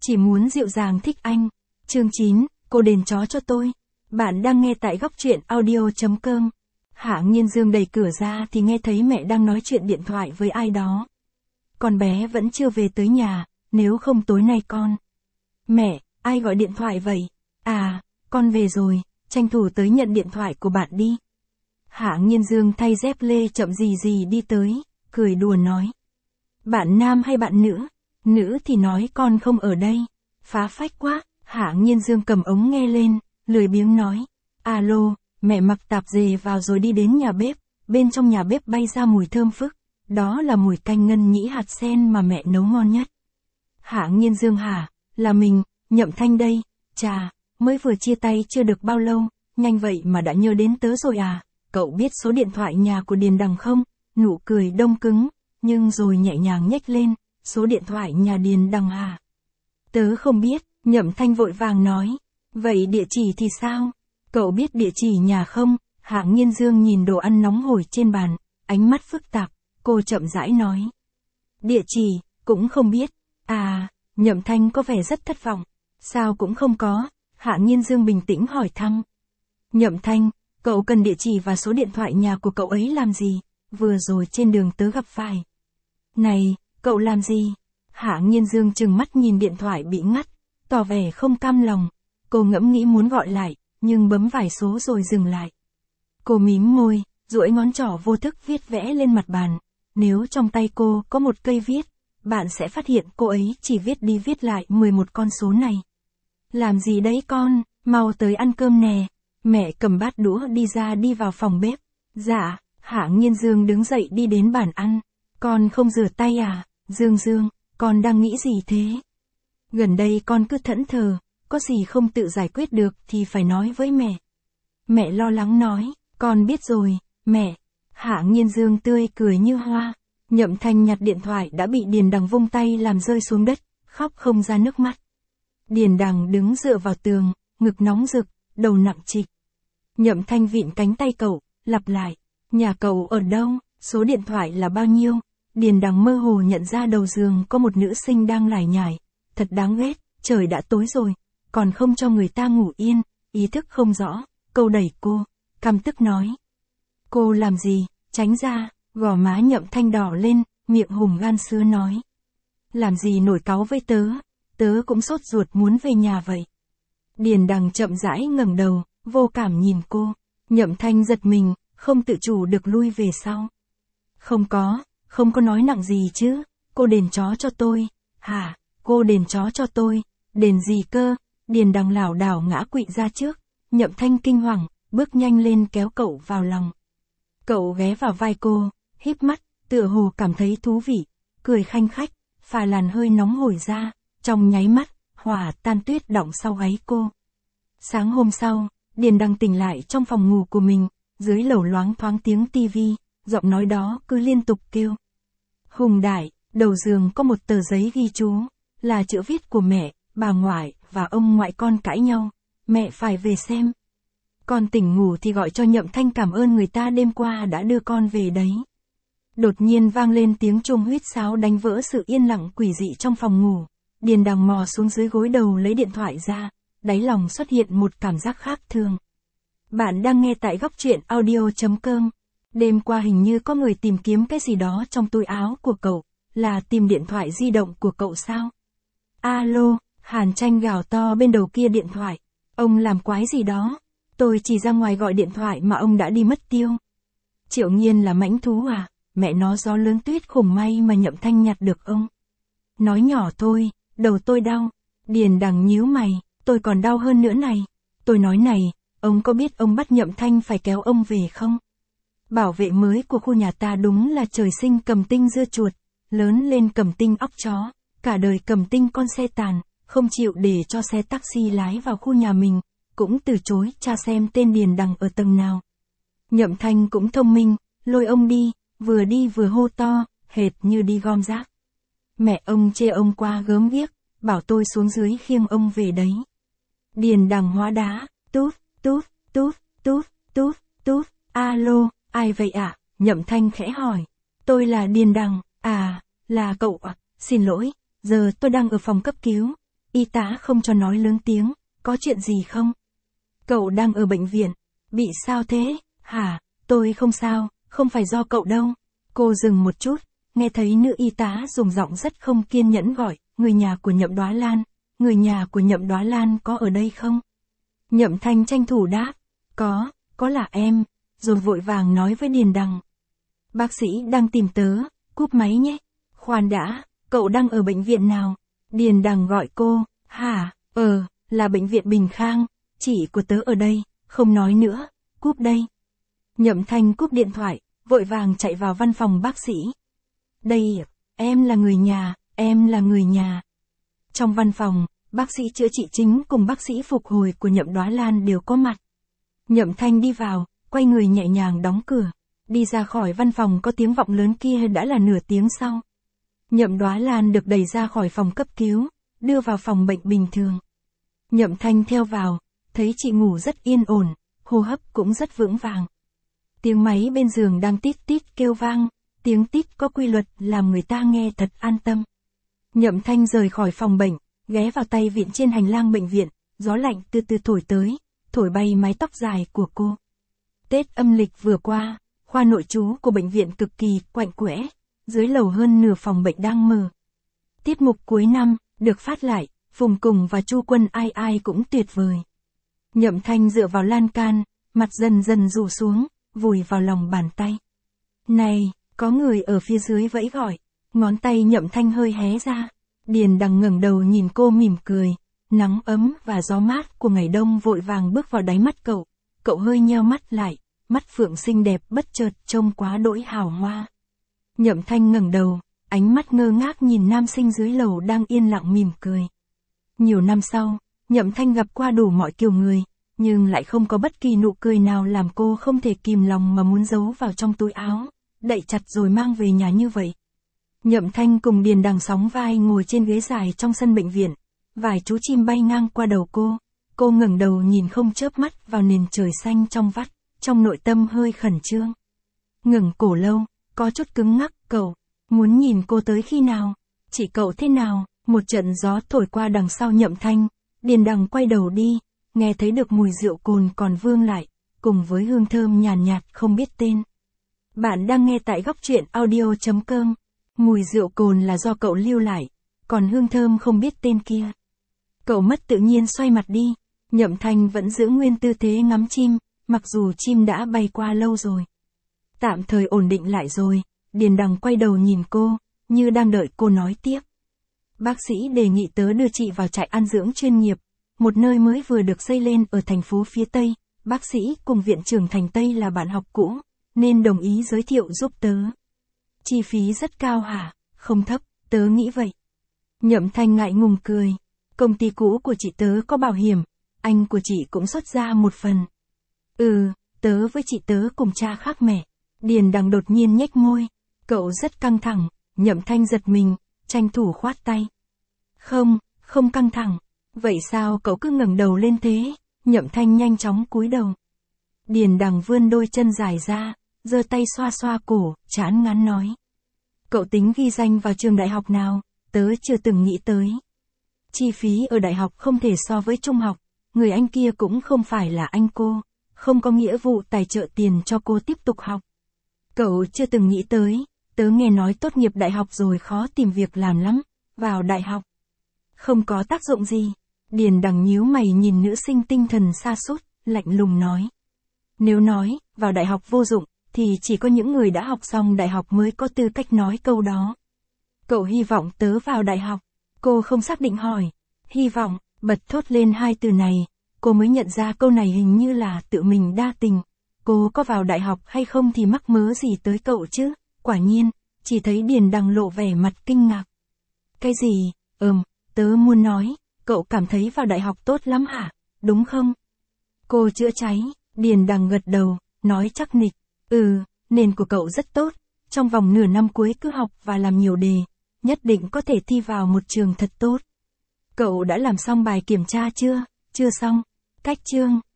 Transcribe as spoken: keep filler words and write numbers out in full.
Chỉ muốn dịu dàng thích anh. Chương chín, cô đền chó cho tôi. Bạn đang nghe tại góc truyện audio chấm com. Hạ Nghiên Dương đẩy cửa ra thì nghe thấy mẹ đang nói chuyện điện thoại với ai đó. Con bé vẫn chưa về tới nhà, nếu không tối nay con. Mẹ, ai gọi điện thoại vậy? À, con về rồi, tranh thủ tới nhận điện thoại của bạn đi. Hạ Nghiên Dương thay dép lê chậm gì gì đi tới, cười đùa nói. Bạn nam hay bạn nữ? Nữ thì nói con không ở đây. Phá phách quá. Hạ Nghiên Dương cầm ống nghe lên, lười biếng nói. Alo, mẹ mặc tạp dề vào rồi đi đến nhà bếp, bên trong nhà bếp bay ra mùi thơm phức. Đó là mùi canh ngân nhĩ hạt sen mà mẹ nấu ngon nhất. Hạ Nghiên Dương hả? Là mình, Nhậm Thanh đây. Chà, mới vừa chia tay chưa được bao lâu, nhanh vậy mà đã nhớ đến tớ rồi à? Cậu biết số điện thoại nhà của Điền Đằng không? Nụ cười đông cứng, nhưng rồi nhẹ nhàng nhếch lên. Số điện thoại nhà Điền Đằng à? Tớ không biết, Nhậm Thanh vội vàng nói. Vậy địa chỉ thì sao? Cậu biết địa chỉ nhà không? Hạ Nghiên Dương nhìn đồ ăn nóng hổi trên bàn, ánh mắt phức tạp, cô chậm rãi nói. Địa chỉ, cũng không biết. À, Nhậm Thanh có vẻ rất thất vọng. Sao cũng không có? Hạ Nghiên Dương bình tĩnh hỏi thăm. Nhậm Thanh, cậu cần địa chỉ và số điện thoại nhà của cậu ấy làm gì? Vừa rồi trên đường tớ gặp phải. Này, cậu làm gì? Hạ Nghiên Dương trừng mắt nhìn điện thoại bị ngắt, tỏ vẻ không cam lòng. Cô ngẫm nghĩ muốn gọi lại, nhưng bấm vài số rồi dừng lại. Cô mím môi, duỗi ngón trỏ vô thức viết vẽ lên mặt bàn. Nếu trong tay cô có một cây viết, bạn sẽ phát hiện cô ấy chỉ viết đi viết lại mười một con số này. Làm gì đấy con, mau tới ăn cơm nè. Mẹ cầm bát đũa đi ra đi vào phòng bếp. Dạ, Hạ Nghiên Dương đứng dậy đi đến bàn ăn. Con không rửa tay à? Dương Dương, con đang nghĩ gì thế? Gần đây con cứ thẫn thờ, có gì không tự giải quyết được thì phải nói với mẹ. Mẹ lo lắng nói, con biết rồi, mẹ. Hạ Nghiên Dương tươi cười như hoa. Nhậm Thanh nhặt điện thoại đã bị Điền Đằng vung tay làm rơi xuống đất, khóc không ra nước mắt. Điền Đằng đứng dựa vào tường, ngực nóng rực, đầu nặng trịch. Nhậm Thanh vịn cánh tay cậu, lặp lại. Nhà cậu ở đâu? Số điện thoại là bao nhiêu? Điền Đằng mơ hồ nhận ra đầu giường có một nữ sinh đang lải nhải. Thật đáng ghét, trời đã tối rồi, còn không cho người ta ngủ yên, ý thức không rõ. Câu đẩy cô, căm tức nói. Cô làm gì? Tránh ra. Gò má Nhậm Thanh đỏ lên, miệng hùng gan sứa nói. Làm gì nổi cáu với tớ? Tớ cũng sốt ruột muốn về nhà vậy. Điền Đằng chậm rãi ngẩng đầu, vô cảm nhìn cô. Nhậm Thanh giật mình, không tự chủ được lui về sau. Không có, không có nói nặng gì chứ. Cô đền chó cho tôi. Hả? Cô đền chó cho tôi. Đền gì cơ? Điền Đằng lảo đảo ngã quỵ ra trước. Nhậm Thanh kinh hoàng, bước nhanh lên kéo cậu vào lòng. Cậu ghé vào vai cô, híp mắt, tựa hồ cảm thấy thú vị, cười khanh khách, phà làn hơi nóng hổi ra, trong nháy mắt, hỏa tan tuyết đọng sau gáy cô. Sáng hôm sau, Điền Đằng tỉnh lại trong phòng ngủ của mình, dưới lầu loáng thoáng tiếng tivi, giọng nói đó cứ liên tục kêu. Hùng Đại, đầu giường có một tờ giấy ghi chú, là chữ viết của mẹ, bà ngoại và ông ngoại con cãi nhau, mẹ phải về xem. Con tỉnh ngủ thì gọi cho Nhậm Thanh cảm ơn người ta đêm qua đã đưa con về đấy. Đột nhiên vang lên tiếng chuông huýt sáo đánh vỡ sự yên lặng quỷ dị trong phòng ngủ. Điền Đằng mò xuống dưới gối đầu lấy điện thoại ra, đáy lòng xuất hiện một cảm giác khác thường. Bạn đang nghe tại góc truyện audio chấm com. Đêm qua hình như có người tìm kiếm cái gì đó trong túi áo của cậu, là tìm điện thoại di động của cậu sao? Alo, Hàn Tranh gào to bên đầu kia điện thoại. Ông làm quái gì đó? Tôi chỉ ra ngoài gọi điện thoại mà ông đã đi mất tiêu. Triệu Nghiên là mãnh thú à? Mẹ nó gió lớn tuyết khủng may mà Nhậm Thanh nhặt được ông. Nói nhỏ thôi, đầu tôi đau. Điền Đằng nhíu mày, tôi còn đau hơn nữa này. Tôi nói này, ông có biết ông bắt Nhậm Thanh phải kéo ông về không? Bảo vệ mới của khu nhà ta đúng là trời sinh cầm tinh dưa chuột, lớn lên cầm tinh óc chó, cả đời cầm tinh con xe tàn, không chịu để cho xe taxi lái vào khu nhà mình, cũng từ chối tra xem tên Điền Đằng ở tầng nào. Nhậm Thanh cũng thông minh, lôi ông đi, vừa đi vừa hô to, hệt như đi gom rác. Mẹ ông chê ông qua gớm ghiếc, bảo tôi xuống dưới khiêng ông về đấy. Điền Đằng hóa đá, tút, tút, tút, tút, tút, tút, alo, ai vậy ạ? À? Nhậm Thanh khẽ hỏi. Tôi là Điền Đằng, à, là cậu ạ, à? Xin lỗi, giờ tôi đang ở phòng cấp cứu. y tá không cho nói lớn tiếng, có chuyện gì không? Cậu đang ở bệnh viện, bị sao thế, hả? Tôi không sao, không phải do cậu đâu. Cô dừng một chút, nghe thấy nữ y tá dùng giọng rất không kiên nhẫn gọi, người nhà của Nhậm Đóa Lan, người nhà của Nhậm Đóa Lan có ở đây không? Nhậm Thanh tranh thủ đáp, có, có là em, rồi vội vàng nói với Điền Đằng. Bác sĩ đang tìm tớ, cúp máy nhé. Khoan đã, cậu đang ở bệnh viện nào? Điền Đằng gọi cô, hả, ờ, là bệnh viện Bình Khang, chị của tớ ở đây, không nói nữa, cúp đây. Nhậm Thanh cúp điện thoại, vội vàng chạy vào văn phòng bác sĩ. Đây, em là người nhà, em là người nhà. Trong văn phòng, bác sĩ chữa trị chính cùng bác sĩ phục hồi của Nhậm Đóa Lan đều có mặt. Nhậm Thanh đi vào, quay người nhẹ nhàng đóng cửa. Đi ra khỏi văn phòng có tiếng vọng lớn kia đã là nửa tiếng sau. Nhậm Đóa Lan được đẩy ra khỏi phòng cấp cứu, đưa vào phòng bệnh bình thường. Nhậm Thanh theo vào, thấy chị ngủ rất yên ổn, hô hấp cũng rất vững vàng. Tiếng máy bên giường đang tít tít kêu vang, tiếng tít có quy luật làm người ta nghe thật an tâm. Nhậm Thanh rời khỏi phòng bệnh, ghé vào tay vịn trên hành lang bệnh viện, gió lạnh từ từ thổi tới, thổi bay mái tóc dài của cô. Tết âm lịch vừa qua, khoa nội trú của bệnh viện cực kỳ quạnh quẽ, dưới lầu hơn nửa phòng bệnh đang mờ. Tiết mục cuối năm, được phát lại, Phùng Cùng và Chu Quân ai ai cũng tuyệt vời. Nhậm Thanh dựa vào lan can, mặt dần dần rủ xuống, vùi vào lòng bàn tay. Này, có người ở phía dưới vẫy gọi, ngón tay Nhậm Thanh hơi hé ra. Điền Đằng ngẩng đầu nhìn cô mỉm cười, nắng ấm và gió mát của ngày đông vội vàng bước vào đáy mắt cậu, cậu hơi nheo mắt lại, mắt phượng xinh đẹp bất chợt trông quá đỗi hào hoa. Nhậm Thanh ngẩng đầu, ánh mắt ngơ ngác nhìn nam sinh dưới lầu đang yên lặng mỉm cười. Nhiều năm sau, Nhậm Thanh gặp qua đủ mọi kiểu người, nhưng lại không có bất kỳ nụ cười nào làm cô không thể kìm lòng mà muốn giấu vào trong túi áo, đậy chặt rồi mang về nhà như vậy. Nhậm Thanh cùng Điền Đằng sóng vai ngồi trên ghế dài trong sân bệnh viện, vài chú chim bay ngang qua đầu cô, cô ngẩng đầu nhìn không chớp mắt vào nền trời xanh trong vắt, trong nội tâm hơi khẩn trương. Ngẩng cổ lâu, có chút cứng ngắc, cậu, muốn nhìn cô tới khi nào? Chỉ cậu thế nào? Một trận gió thổi qua đằng sau Nhậm Thanh, Điền Đằng quay đầu đi, nghe thấy được mùi rượu cồn còn vương lại, cùng với hương thơm nhàn nhạt, nhạt không biết tên. Bạn đang nghe tại góc truyện audio chấm com. Mùi rượu cồn là do cậu lưu lại, còn hương thơm không biết tên kia. Cậu mất tự nhiên xoay mặt đi, Nhậm Thanh vẫn giữ nguyên tư thế ngắm chim, mặc dù chim đã bay qua lâu rồi. Tạm thời ổn định lại rồi, Điền Đằng quay đầu nhìn cô, như đang đợi cô nói tiếp. Bác sĩ đề nghị tớ đưa chị vào trại an dưỡng chuyên nghiệp, một nơi mới vừa được xây lên ở thành phố phía Tây, bác sĩ cùng viện trưởng thành Tây là bạn học cũ, nên đồng ý giới thiệu giúp tớ. Chi phí rất cao hả? Không thấp, tớ nghĩ vậy. Nhậm Thanh ngại ngùng cười. Công ty cũ của chị tớ có bảo hiểm, anh của chị cũng xuất ra một phần. Ừ, tớ với chị tớ cùng cha khác mẹ. Điền Đằng đột nhiên nhếch môi. Cậu rất căng thẳng, Nhậm Thanh giật mình, tranh thủ khoát tay. Không, không căng thẳng. Vậy sao cậu cứ ngẩng đầu lên thế? Nhậm Thanh nhanh chóng cúi đầu. Điền Đằng vươn đôi chân dài ra, giơ tay xoa xoa cổ, chán ngán nói. Cậu tính ghi danh vào trường đại học nào? Tớ chưa từng nghĩ tới. Chi phí ở đại học không thể so với trung học, người anh kia cũng không phải là anh cô, không có nghĩa vụ tài trợ tiền cho cô tiếp tục học. Cậu chưa từng nghĩ tới, tớ nghe nói tốt nghiệp đại học rồi khó tìm việc làm lắm, vào đại học. Không có tác dụng gì. Điền Đằng nhíu mày nhìn nữ sinh tinh thần sa sút, lạnh lùng nói. Nếu nói, vào đại học vô dụng, thì chỉ có những người đã học xong đại học mới có tư cách nói câu đó. Cậu hy vọng tớ vào đại học. Cô không xác định hỏi. Hy vọng, bật thốt lên hai từ này, cô mới nhận ra câu này hình như là tự mình đa tình. Cô có vào đại học hay không thì mắc mớ gì tới cậu chứ? Quả nhiên, chỉ thấy Điền Đằng lộ vẻ mặt kinh ngạc. Cái gì? Ừm, tớ muốn nói, cậu cảm thấy vào đại học tốt lắm hả? Đúng không? Cô chữa cháy, Điền Đằng gật đầu, nói chắc nịch. Ừ, nền của cậu rất tốt, trong vòng nửa năm cuối cứ học và làm nhiều đề, nhất định có thể thi vào một trường thật tốt. Cậu đã làm xong bài kiểm tra chưa? Chưa xong. Cách chương.